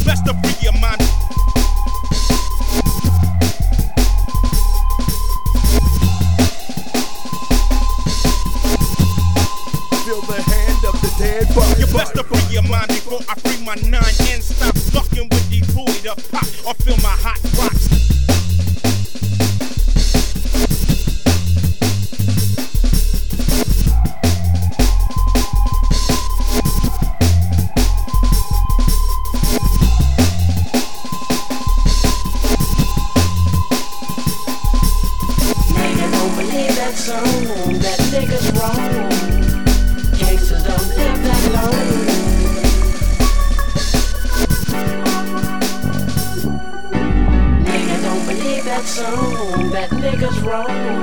best to free your mind. Feel the hand of the dead body. You best to free your mind before I free my nine and stop fucking with these buoyed up pop or feel my hot rocks. That nigga's wrong. Gangsters don't live that long. Nigga don't believe that song. That nigga's wrong.